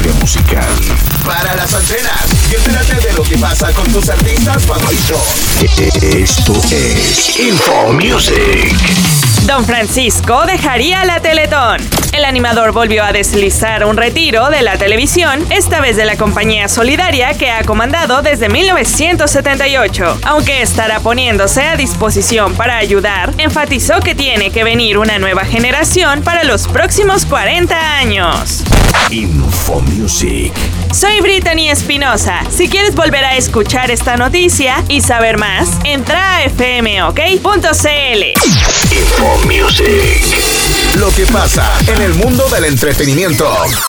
industria musical. Para las antenas y entérate de lo que pasa con tus artistas favoritos. Esto es Info Music. Don Francisco dejaría la Teletón. El animador volvió a deslizar un retiro de la televisión, esta vez de la compañía solidaria que ha comandado desde 1978. Aunque estará poniéndose a disposición para ayudar, enfatizó que tiene que venir una nueva generación para los próximos 40 años. Info Music. Soy Brittany Espinosa. Si quieres volver a escuchar esta noticia y saber más, entra a fmok.cl. Info Music. Lo que pasa en el mundo del entretenimiento.